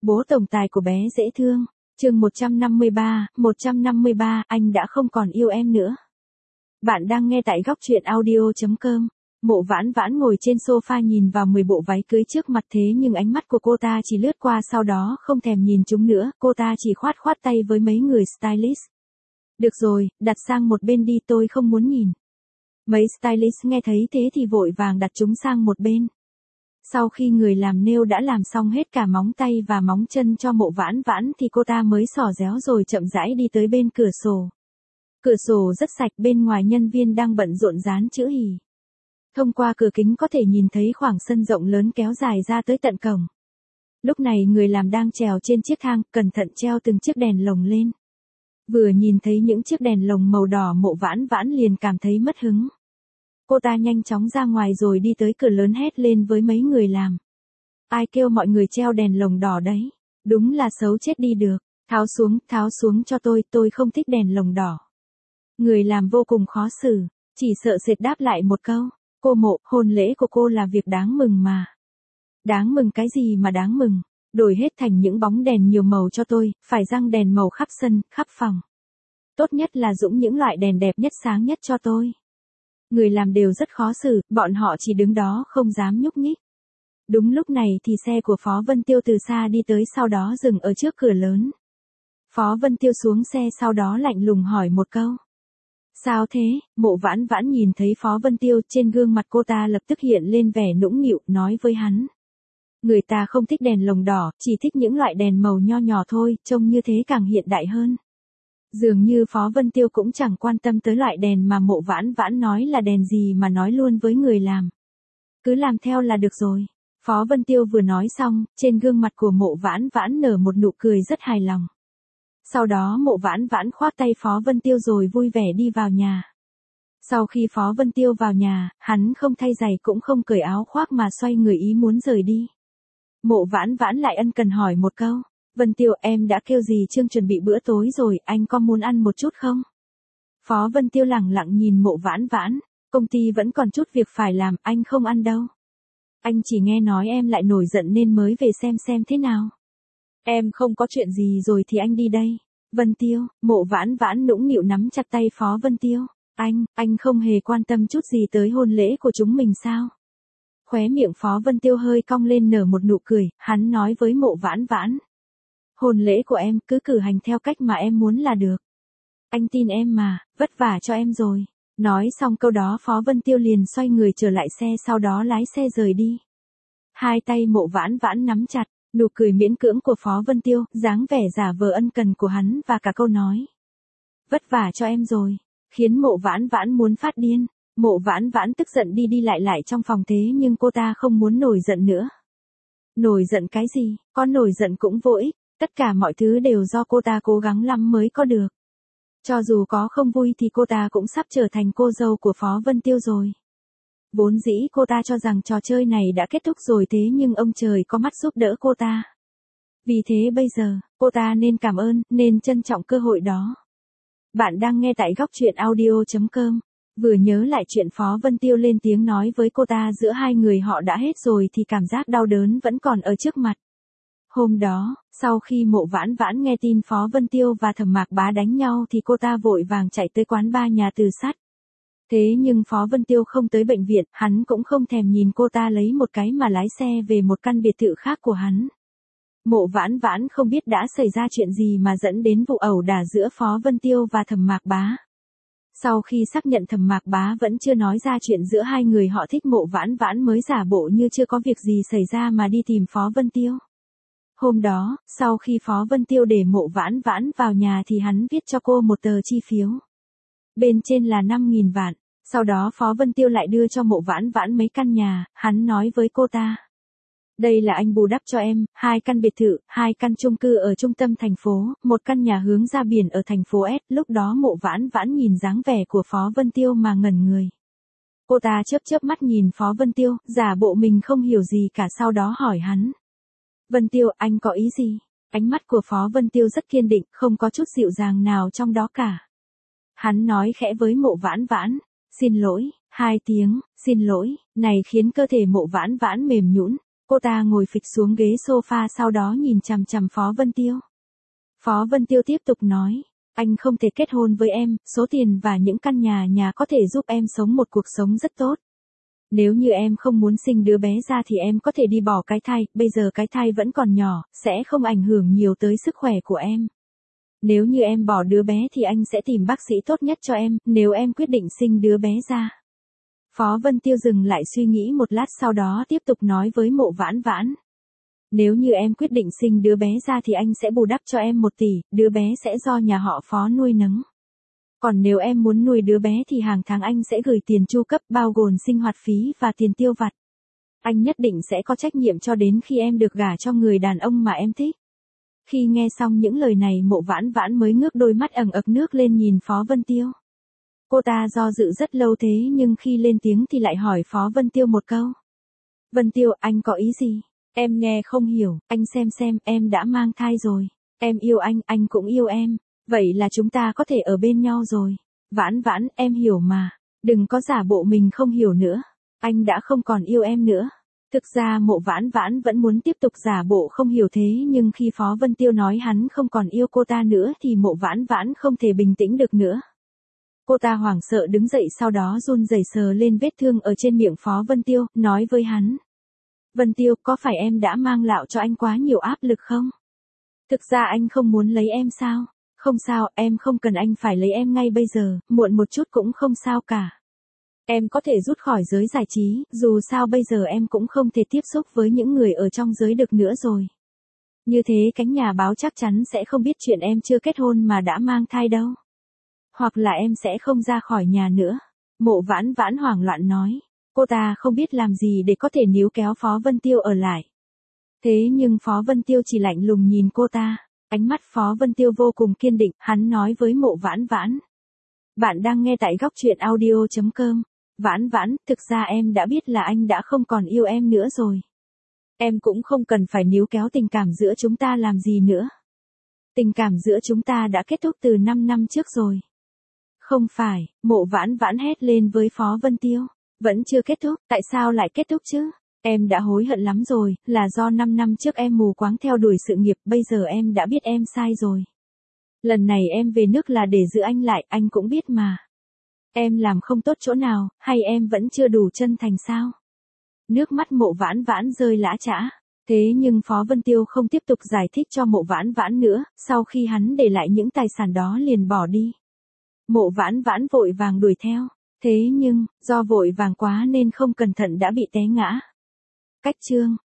Bố tổng tài của bé dễ thương. Chương 153, anh đã không còn yêu em nữa. Bạn đang nghe tại góc truyện audio.com. Mộ Vãn Vãn ngồi trên sofa nhìn vào 10 bộ váy cưới trước mặt, thế nhưng ánh mắt của cô ta chỉ lướt qua sau đó không thèm nhìn chúng nữa, cô ta chỉ khoát khoát tay với mấy người stylist. Được rồi, đặt sang một bên đi, tôi không muốn nhìn. Mấy stylist nghe thấy thế thì vội vàng đặt chúng sang một bên. Sau khi người làm nail đã làm xong hết cả móng tay và móng chân cho Mộ Vãn Vãn thì cô ta mới xỏ réo rồi chậm rãi đi tới bên cửa sổ. Cửa sổ rất sạch, bên ngoài nhân viên đang bận rộn dán chữ hỉ. Thông qua cửa kính có thể nhìn thấy khoảng sân rộng lớn kéo dài ra tới tận cổng. Lúc này người làm đang trèo trên chiếc thang, cẩn thận treo từng chiếc đèn lồng lên. Vừa nhìn thấy những chiếc đèn lồng màu đỏ, Mộ Vãn Vãn liền cảm thấy mất hứng. Cô ta nhanh chóng ra ngoài rồi đi tới cửa lớn hét lên với mấy người làm. Ai kêu mọi người treo đèn lồng đỏ đấy? Đúng là xấu chết đi được. Tháo xuống cho tôi không thích đèn lồng đỏ. Người làm vô cùng khó xử, chỉ sợ sệt đáp lại một câu. Cô Mộ, hôn lễ của cô là việc đáng mừng mà. Đáng mừng cái gì mà đáng mừng? Đổi hết thành những bóng đèn nhiều màu cho tôi, phải răng đèn màu khắp sân, khắp phòng. Tốt nhất là dũng những loại đèn đẹp nhất, sáng nhất cho tôi. Người làm đều rất khó xử, bọn họ chỉ đứng đó không dám nhúc nhích. Đúng lúc này thì xe của Phó Vân Tiêu từ xa đi tới, sau đó dừng ở trước cửa lớn. Phó Vân Tiêu xuống xe sau đó lạnh lùng hỏi một câu. Sao thế? Mộ Vãn Vãn nhìn thấy Phó Vân Tiêu, trên gương mặt cô ta lập tức hiện lên vẻ nũng nịu, nói với hắn. Người ta không thích đèn lồng đỏ, chỉ thích những loại đèn màu nho nhỏ thôi, trông như thế càng hiện đại hơn. Dường như Phó Vân Tiêu cũng chẳng quan tâm tới loại đèn mà Mộ Vãn Vãn nói là đèn gì mà nói luôn với người làm. Cứ làm theo là được rồi. Phó Vân Tiêu vừa nói xong, trên gương mặt của Mộ Vãn Vãn nở một nụ cười rất hài lòng. Sau đó Mộ Vãn Vãn khoác tay Phó Vân Tiêu rồi vui vẻ đi vào nhà. Sau khi Phó Vân Tiêu vào nhà, hắn không thay giày cũng không cởi áo khoác mà xoay người ý muốn rời đi. Mộ Vãn Vãn lại ân cần hỏi một câu. Vân Tiêu, em đã kêu dì Trương chuẩn bị bữa tối rồi, anh có muốn ăn một chút không? Phó Vân Tiêu lẳng lặng nhìn Mộ Vãn Vãn. Công ty vẫn còn chút việc phải làm, anh không ăn đâu. Anh chỉ nghe nói em lại nổi giận nên mới về xem thế nào. Em không có chuyện gì rồi thì anh đi đây. Vân Tiêu, Mộ Vãn Vãn nũng nịu nắm chặt tay Phó Vân Tiêu. Anh không hề quan tâm chút gì tới hôn lễ của chúng mình sao? Khóe miệng Phó Vân Tiêu hơi cong lên nở một nụ cười, hắn nói với Mộ Vãn Vãn. Hôn lễ của em cứ cử hành theo cách mà em muốn là được. Anh tin em mà, vất vả cho em rồi. Nói xong câu đó Phó Vân Tiêu liền xoay người trở lại xe, sau đó lái xe rời đi. Hai tay Mộ Vãn Vãn nắm chặt, nụ cười miễn cưỡng của Phó Vân Tiêu, dáng vẻ giả vờ ân cần của hắn và cả câu nói. Vất vả cho em rồi, khiến Mộ Vãn Vãn muốn phát điên. Mộ Vãn Vãn tức giận đi lại trong phòng, thế nhưng cô ta không muốn nổi giận nữa. Nổi giận cái gì, có nổi giận cũng vô ích. Tất cả mọi thứ đều do cô ta cố gắng lắm mới có được. Cho dù có không vui thì cô ta cũng sắp trở thành cô dâu của Phó Vân Tiêu rồi. Vốn dĩ cô ta cho rằng trò chơi này đã kết thúc rồi, thế nhưng ông trời có mắt giúp đỡ cô ta. Vì thế bây giờ, cô ta nên cảm ơn, nên trân trọng cơ hội đó. Bạn đang nghe tại góc truyện audio.com. Vừa nhớ lại chuyện Phó Vân Tiêu lên tiếng nói với cô ta giữa hai người họ đã hết rồi thì cảm giác đau đớn vẫn còn ở trước mặt. Hôm đó, sau khi Mộ Vãn Vãn nghe tin Phó Vân Tiêu và Thẩm Mạc Bá đánh nhau thì cô ta vội vàng chạy tới quán bar nhà Từ Sắt. Thế nhưng Phó Vân Tiêu không tới bệnh viện, hắn cũng không thèm nhìn cô ta lấy một cái mà lái xe về một căn biệt thự khác của hắn. Mộ Vãn Vãn không biết đã xảy ra chuyện gì mà dẫn đến vụ ẩu đả giữa Phó Vân Tiêu và Thẩm Mạc Bá. Sau khi xác nhận Thẩm Mạc Bá vẫn chưa nói ra chuyện giữa hai người họ thích, Mộ Vãn Vãn mới giả bộ như chưa có việc gì xảy ra mà đi tìm Phó Vân Tiêu. Hôm đó, sau khi Phó Vân Tiêu để Mộ Vãn Vãn vào nhà thì hắn viết cho cô một tờ chi phiếu. Bên trên là 5.000 vạn, sau đó Phó Vân Tiêu lại đưa cho Mộ Vãn Vãn mấy căn nhà, hắn nói với cô ta. Đây là anh bù đắp cho em, 2 căn biệt thự, 2 căn chung cư ở trung tâm thành phố, 1 căn nhà hướng ra biển ở thành phố S. Lúc đó Mộ Vãn Vãn nhìn dáng vẻ của Phó Vân Tiêu mà ngẩn người. Cô ta chớp mắt nhìn Phó Vân Tiêu, giả bộ mình không hiểu gì cả, sau đó hỏi hắn. Vân Tiêu, anh có ý gì? Ánh mắt của Phó Vân Tiêu rất kiên định, không có chút dịu dàng nào trong đó cả. Hắn nói khẽ với Mộ Vãn Vãn. Xin lỗi, 2 tiếng, xin lỗi, này khiến cơ thể Mộ Vãn Vãn mềm nhũn. Cô ta ngồi phịch xuống ghế sofa sau đó nhìn chằm chằm Phó Vân Tiêu. Phó Vân Tiêu tiếp tục nói, anh không thể kết hôn với em, số tiền và những căn nhà có thể giúp em sống một cuộc sống rất tốt. Nếu như em không muốn sinh đứa bé ra thì em có thể đi bỏ cái thai, bây giờ cái thai vẫn còn nhỏ, sẽ không ảnh hưởng nhiều tới sức khỏe của em. Nếu như em bỏ đứa bé thì anh sẽ tìm bác sĩ tốt nhất cho em, nếu em quyết định sinh đứa bé ra. Phó Vân Tiêu dừng lại suy nghĩ một lát sau đó tiếp tục nói với Mộ Vãn Vãn. Nếu như em quyết định sinh đứa bé ra thì anh sẽ bù đắp cho em 1 tỷ, đứa bé sẽ do nhà họ Phó nuôi nấng. Còn nếu em muốn nuôi đứa bé thì hàng tháng anh sẽ gửi tiền chu cấp bao gồm sinh hoạt phí và tiền tiêu vặt. Anh nhất định sẽ có trách nhiệm cho đến khi em được gả cho người đàn ông mà em thích. Khi nghe xong những lời này Mộ Vãn Vãn mới ngước đôi mắt ẩn ực nước lên nhìn Phó Vân Tiêu. Cô ta do dự rất lâu thế nhưng khi lên tiếng thì lại hỏi Phó Vân Tiêu một câu. Vân Tiêu, anh có ý gì? Em nghe không hiểu, anh xem em đã mang thai rồi. Em yêu anh cũng yêu em. Vậy là chúng ta có thể ở bên nhau rồi. Vãn Vãn, em hiểu mà. Đừng có giả bộ mình không hiểu nữa. Anh đã không còn yêu em nữa. Thực ra Mộ Vãn Vãn vẫn muốn tiếp tục giả bộ không hiểu thế nhưng khi Phó Vân Tiêu nói hắn không còn yêu cô ta nữa thì Mộ Vãn Vãn không thể bình tĩnh được nữa. Cô ta hoảng sợ đứng dậy sau đó run rẩy sờ lên vết thương ở trên miệng Phó Vân Tiêu, nói với hắn. Vân Tiêu, có phải em đã mang lạo cho anh quá nhiều áp lực không? Thực ra anh không muốn lấy em sao? Không sao, em không cần anh phải lấy em ngay bây giờ, muộn một chút cũng không sao cả. Em có thể rút khỏi giới giải trí, dù sao bây giờ em cũng không thể tiếp xúc với những người ở trong giới được nữa rồi. Như thế cánh nhà báo chắc chắn sẽ không biết chuyện em chưa kết hôn mà đã mang thai đâu. Hoặc là em sẽ không ra khỏi nhà nữa. Mộ Vãn Vãn hoảng loạn nói. Cô ta không biết làm gì để có thể níu kéo Phó Vân Tiêu ở lại. Thế nhưng Phó Vân Tiêu chỉ lạnh lùng nhìn cô ta. Ánh mắt Phó Vân Tiêu vô cùng kiên định, hắn nói với Mộ Vãn Vãn. Bạn đang nghe tại góc truyện audio.com. Vãn Vãn, thực ra em đã biết là anh đã không còn yêu em nữa rồi. Em cũng không cần phải níu kéo tình cảm giữa chúng ta làm gì nữa. Tình cảm giữa chúng ta đã kết thúc từ 5 năm trước rồi. Không phải, Mộ Vãn Vãn hét lên với Phó Vân Tiêu. Vẫn chưa kết thúc, tại sao lại kết thúc chứ? Em đã hối hận lắm rồi, là do 5 năm trước em mù quáng theo đuổi sự nghiệp, bây giờ em đã biết em sai rồi. Lần này em về nước là để giữ anh lại, anh cũng biết mà. Em làm không tốt chỗ nào, hay em vẫn chưa đủ chân thành sao? Nước mắt Mộ Vãn Vãn rơi lã chã. Thế nhưng Phó Vân Tiêu không tiếp tục giải thích cho Mộ Vãn Vãn nữa, sau khi hắn để lại những tài sản đó liền bỏ đi. Mộ Vãn Vãn vội vàng đuổi theo. Thế nhưng, do vội vàng quá nên không cẩn thận đã bị té ngã. Cách chương